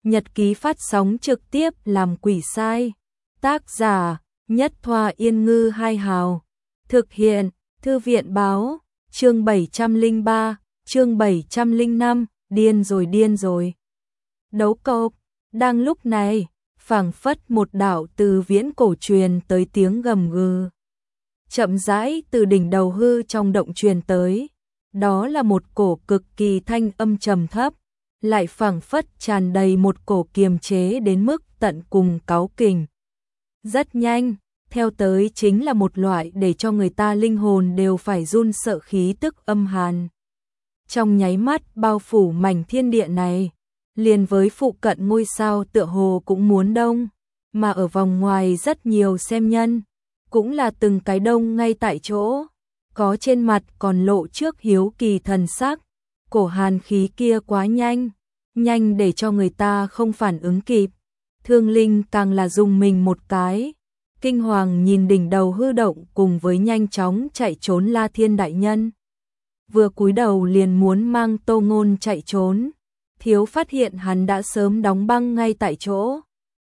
Nhật ký phát sóng trực tiếp làm quỷ sai. Tác giả: Nhất Thoa Yên Ngư Hai Hào. Thực hiện: Thư viện báo. Chương 703, chương 705, điên rồi. Đấu cộc. Đang lúc này, phảng phất một đạo từ viễn cổ truyền tới tiếng gầm gừ. Chậm rãi từ đỉnh đầu hư trong động truyền tới. Đó là một cổ cực kỳ thanh âm trầm thấp, lại phảng phất tràn đầy một cổ kiềm chế đến mức tận cùng cáu kỉnh. Rất nhanh, theo tới chính là một loại để cho người ta linh hồn đều phải run sợ khí tức âm hàn. Trong nháy mắt bao phủ mảnh thiên địa này, liền với phụ cận ngôi sao tựa hồ cũng muốn đông, mà ở vòng ngoài rất nhiều xem nhân, cũng là từng cái đông ngay tại chỗ, có trên mặt còn lộ trước hiếu kỳ thần sắc. Cổ hàn khí kia quá nhanh để cho người ta không phản ứng kịp. Thương Linh càng là dùng mình một cái, kinh hoàng nhìn đỉnh đầu hư động cùng với nhanh chóng chạy trốn La Thiên đại nhân. Vừa cúi đầu liền muốn mang Tô Ngôn chạy trốn, thiếu phát hiện hắn đã sớm đóng băng ngay tại chỗ.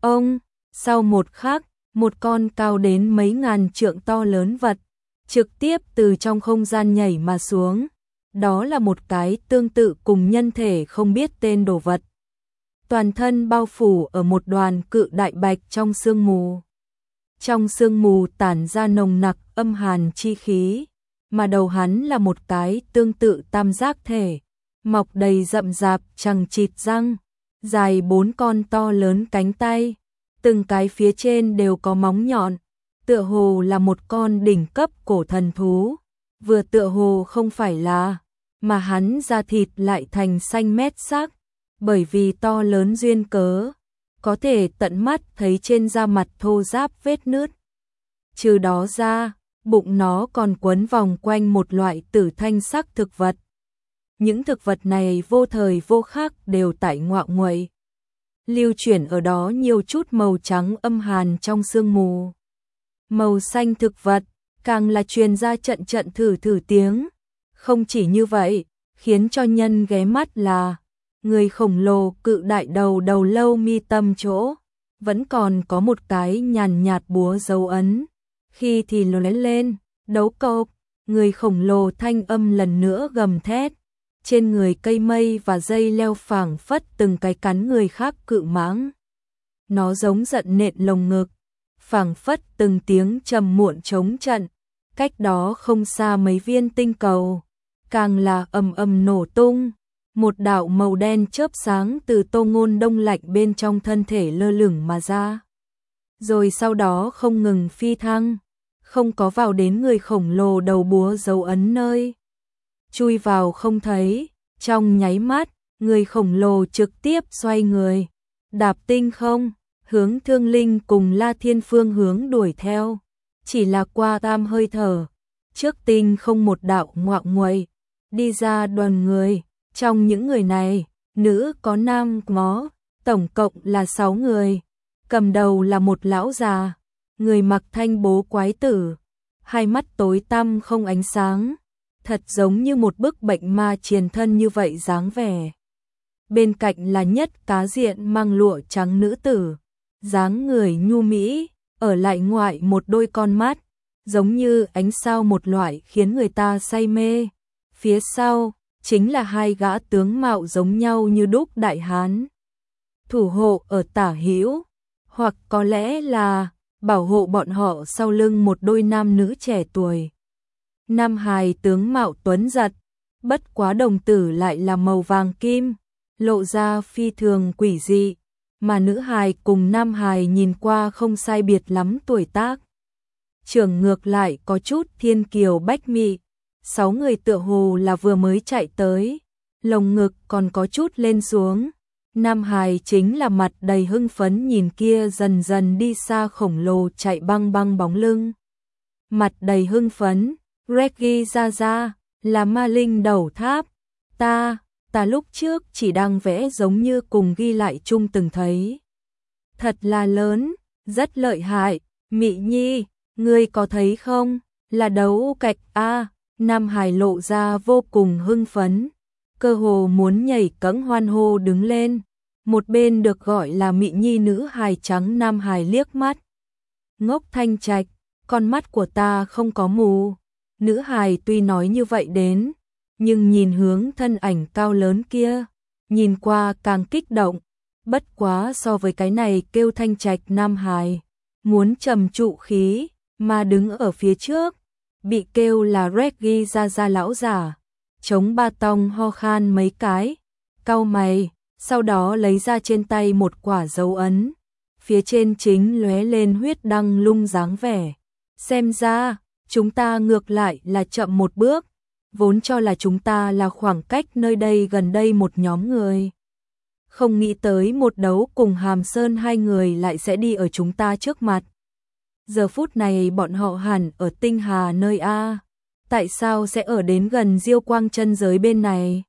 Sau một khắc, một con cao đến mấy ngàn trượng to lớn vật, trực tiếp từ trong không gian nhảy mà xuống. Đó là một cái tương tự cùng nhân thể không biết tên đồ vật. Toàn thân bao phủ ở một đoàn cự đại bạch trong sương mù. Trong sương mù tản ra nồng nặc âm hàn chi khí, mà đầu hắn là một cái tương tự tam giác thể, mọc đầy rậm rạp chằng chịt răng, dài 4 con to lớn cánh tay, từng cái phía trên đều có móng nhọn, tựa hồ là một con đỉnh cấp cổ thần thú, vừa tựa hồ không phải là, mà hắn da thịt lại thành xanh mét sắc, bởi vì to lớn duyên cớ, có thể tận mắt thấy trên da mặt thô ráp vết nứt. Trừ đó ra, bụng nó còn quấn vòng quanh một loại tử thanh sắc thực vật. Những thực vật này vô thời vô khắc đều tại ngoại nguậy, lưu chuyển ở đó nhiều chút màu trắng âm hàn trong sương mù. Màu xanh thực vật càng là truyền ra trận thử tiếng. Không chỉ như vậy, khiến cho nhân ghé mắt là người khổng lồ cự đại đầu lâu mi tâm chỗ, vẫn còn có một cái nhàn nhạt búa dấu ấn. Khi thì lóe lên, đấu cộc, người khổng lồ thanh âm lần nữa gầm thét. Trên người cây mây và dây leo phảng phất từng cái cắn người khác cự mãng. Nó giống giận nện lồng ngực, phảng phất từng tiếng trầm muộn chống trận. Cách đó không xa mấy viên tinh cầu, càng là ầm nổ tung. Một đạo màu đen chớp sáng từ Tô Ngôn đông lạnh bên trong thân thể lơ lửng mà ra. Rồi sau đó không ngừng phi thăng, không có vào đến người khổng lồ đầu búa dấu ấn nơi. Chui vào không thấy, trong nháy mắt, người khổng lồ trực tiếp xoay người, đạp tinh không, hướng Thương Linh cùng La Thiên phương hướng đuổi theo. Chỉ là qua tam hơi thở, trước tinh không một đạo ngoại nguậy, đi ra đoàn người. Trong những người này, nữ có nam có, tổng cộng là 6 người. Cầm đầu là một lão già, người mặc thanh bố quái tử, hai mắt tối tăm không ánh sáng, thật giống như một bức bệnh ma triền thân như vậy dáng vẻ. Bên cạnh là nhất cá diện mang lụa trắng nữ tử, dáng người nhu mỹ, ở lại ngoại một đôi con mắt, giống như ánh sao một loại khiến người ta say mê. Phía sau chính là hai gã tướng mạo giống nhau như đúc đại hán, thủ hộ ở tả hữu, hoặc có lẽ là bảo hộ bọn họ sau lưng một đôi nam nữ trẻ tuổi. Nam hài tướng mạo tuấn giật, bất quá đồng tử lại là màu vàng kim, lộ ra phi thường quỷ dị, mà nữ hài cùng nam hài nhìn qua không sai biệt lắm tuổi tác. Trưởng ngược lại có chút thiên kiều bách mị. 6 người tựa hồ là vừa mới chạy tới, lồng ngực còn có chút lên xuống. Nam hài chính là mặt đầy hưng phấn nhìn kia dần dần đi xa khổng lồ chạy băng bóng lưng. Mặt đầy hưng phấn, Reggie ra, là ma linh đầu tháp. Ta lúc trước chỉ đang vẽ giống như cùng ghi lại chung từng thấy. Thật là lớn, rất lợi hại, Mị Nhi, ngươi có thấy không, là đấu cạch a. Nam hài lộ ra vô cùng hưng phấn, cơ hồ muốn nhảy cẫng hoan hô đứng lên. Một bên được gọi là Mị Nhi nữ hài trắng nam hài liếc mắt. Ngốc Thanh Trạch, con mắt của ta không có mù. Nữ hài tuy nói như vậy đến, nhưng nhìn hướng thân ảnh cao lớn kia, nhìn qua càng kích động. Bất quá so với cái này kêu Thanh Trạch nam hài, muốn trầm trụ khí, mà đứng ở phía trước, bị kêu là Reggie ra lão giả, chống ba tong ho khan mấy cái, cau mày, sau đó lấy ra trên tay một quả dấu ấn, phía trên chính lóe lên huyết đăng lung dáng vẻ. Xem ra, chúng ta ngược lại là chậm một bước, vốn cho là chúng ta là khoảng cách nơi đây gần đây một nhóm người. Không nghĩ tới một đấu cùng Hàm Sơn hai người lại sẽ đi ở chúng ta trước mặt. Giờ phút này bọn họ hẳn ở Tinh Hà nơi A, tại sao sẽ ở đến gần Diêu Quang chân giới bên này?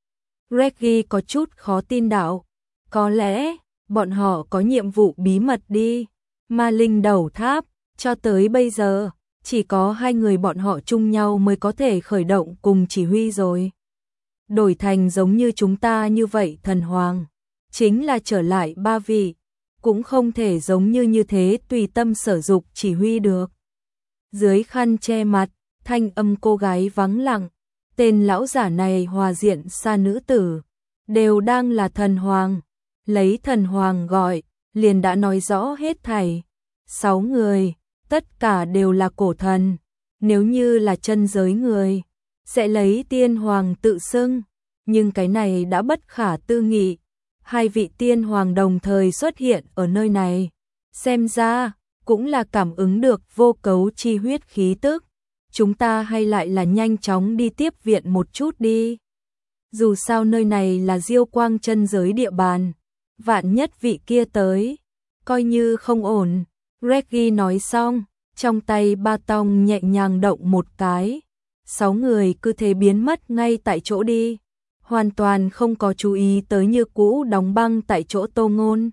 Reggie có chút khó tin đạo, có lẽ bọn họ có nhiệm vụ bí mật đi. Ma Linh Đầu Tháp, cho tới bây giờ, chỉ có hai người bọn họ chung nhau mới có thể khởi động cùng chỉ huy rồi. Đổi thành giống như chúng ta như vậy thần hoàng, chính là trở lại ba vị, cũng không thể giống như thế tùy tâm sở dục chỉ huy được. Dưới khăn che mặt, thanh âm cô gái vắng lặng, tên lão giả này hòa diện xa nữ tử, đều đang là thần hoàng, lấy thần hoàng gọi, liền đã nói rõ hết thảy. 6 người, tất cả đều là cổ thần, nếu như là chân giới người, sẽ lấy tiên hoàng tự xưng, nhưng cái này đã bất khả tư nghị. Hai vị tiên hoàng đồng thời xuất hiện ở nơi này, xem ra cũng là cảm ứng được vô cấu chi huyết khí tức. Chúng ta hay lại là nhanh chóng đi tiếp viện một chút đi. Dù sao nơi này là Diêu Quang chân giới địa bàn, vạn nhất vị kia tới, coi như không ổn. Reggie nói xong, trong tay ba tong nhẹ nhàng động một cái, 6 người cứ thế biến mất ngay tại chỗ đi, hoàn toàn không có chú ý tới như cũ đóng băng tại chỗ Tô Ngôn.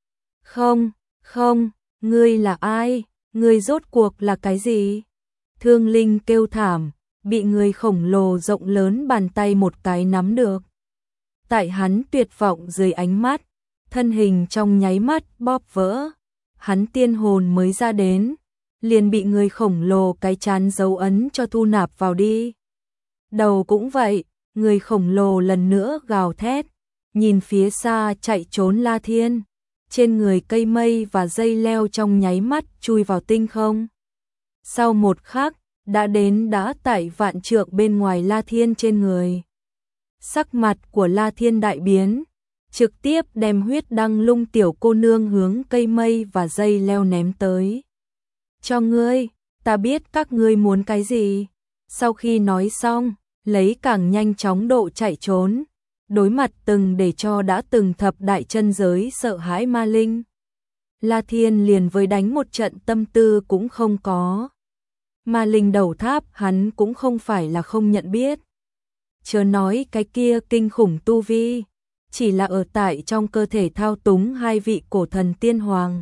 Không, ngươi là ai? Ngươi rốt cuộc là cái gì? Thương Linh kêu thảm, bị người khổng lồ rộng lớn bàn tay một cái nắm được. Tại hắn tuyệt vọng dưới ánh mắt, thân hình trong nháy mắt bóp vỡ, hắn tiên hồn mới ra đến, liền bị người khổng lồ cái chán dấu ấn cho thu nạp vào đi. Đầu cũng vậy, người khổng lồ lần nữa gào thét, nhìn phía xa chạy trốn La Thiên, trên người cây mây và dây leo trong nháy mắt chui vào tinh không. Sau một khắc, đã tại vạn trượng bên ngoài La Thiên trên người. Sắc mặt của La Thiên đại biến, trực tiếp đem huyết đăng lung tiểu cô nương hướng cây mây và dây leo ném tới. Cho ngươi, ta biết các ngươi muốn cái gì. Sau khi nói xong, lấy càng nhanh chóng độ chạy trốn, đối mặt từng để cho đã từng thập đại chân giới sợ hãi Ma Linh. La Thiên liền với đánh một trận tâm tư cũng không có. Ma Linh Đầu Tháp hắn cũng không phải là không nhận biết. Chớ nói cái kia kinh khủng tu vi, chỉ là ở tại trong cơ thể thao túng hai vị cổ thần tiên hoàng.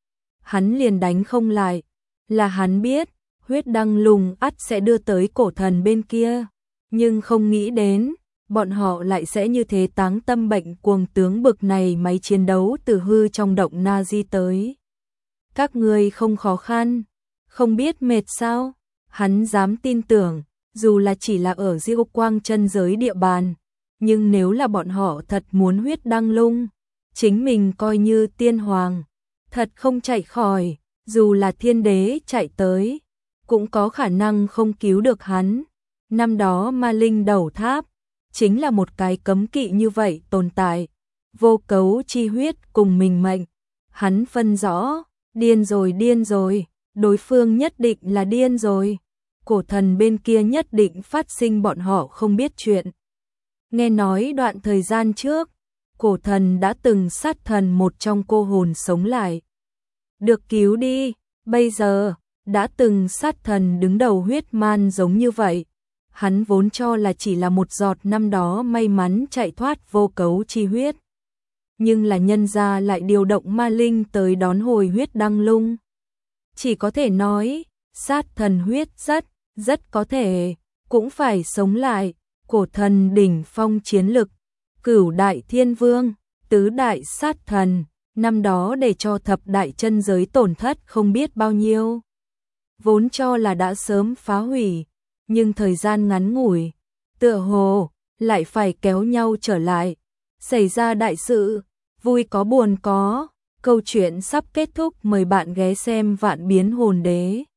Hắn liền đánh không lại, là hắn biết, huyết đăng lùng ắt sẽ đưa tới cổ thần bên kia, nhưng không nghĩ đến, bọn họ lại sẽ như thế táng tâm bệnh cuồng tướng bực này máy chiến đấu từ hư trong động Nazi tới. Các ngươi không khó khăn, không biết mệt sao? Hắn dám tin tưởng, dù là chỉ là ở Diêu Quang chân giới địa bàn, nhưng nếu là bọn họ thật muốn huyết đăng lung, chính mình coi như tiên hoàng, thật không chạy khỏi, dù là thiên đế chạy tới, cũng có khả năng không cứu được hắn. Năm đó Ma Linh Đầu Tháp, chính là một cái cấm kỵ như vậy tồn tại, vô cấu chi huyết cùng mình mệnh. Hắn phân rõ, điên rồi, đối phương nhất định là điên rồi. Cổ thần bên kia nhất định phát sinh bọn họ không biết chuyện. Nghe nói đoạn thời gian trước, cổ thần đã từng sát thần một trong cô hồn sống lại. Được cứu đi, bây giờ, đã từng sát thần đứng đầu huyết man giống như vậy. Hắn vốn cho là chỉ là một giọt năm đó may mắn chạy thoát vô cấu chi huyết. Nhưng là nhân gia lại điều động ma linh tới đón hồi huyết đăng lung. Chỉ có thể nói, sát thần huyết rất có thể, cũng phải sống lại, cổ thần đỉnh phong chiến lực, Cửu Đại Thiên Vương, tứ đại sát thần, năm đó để cho thập đại chân giới tổn thất không biết bao nhiêu. Vốn cho là đã sớm phá hủy, nhưng thời gian ngắn ngủi, tựa hồ lại phải kéo nhau trở lại. Xảy ra đại sự, vui có buồn có, câu chuyện sắp kết thúc, mời bạn ghé xem Vạn Biến Hồn Đế.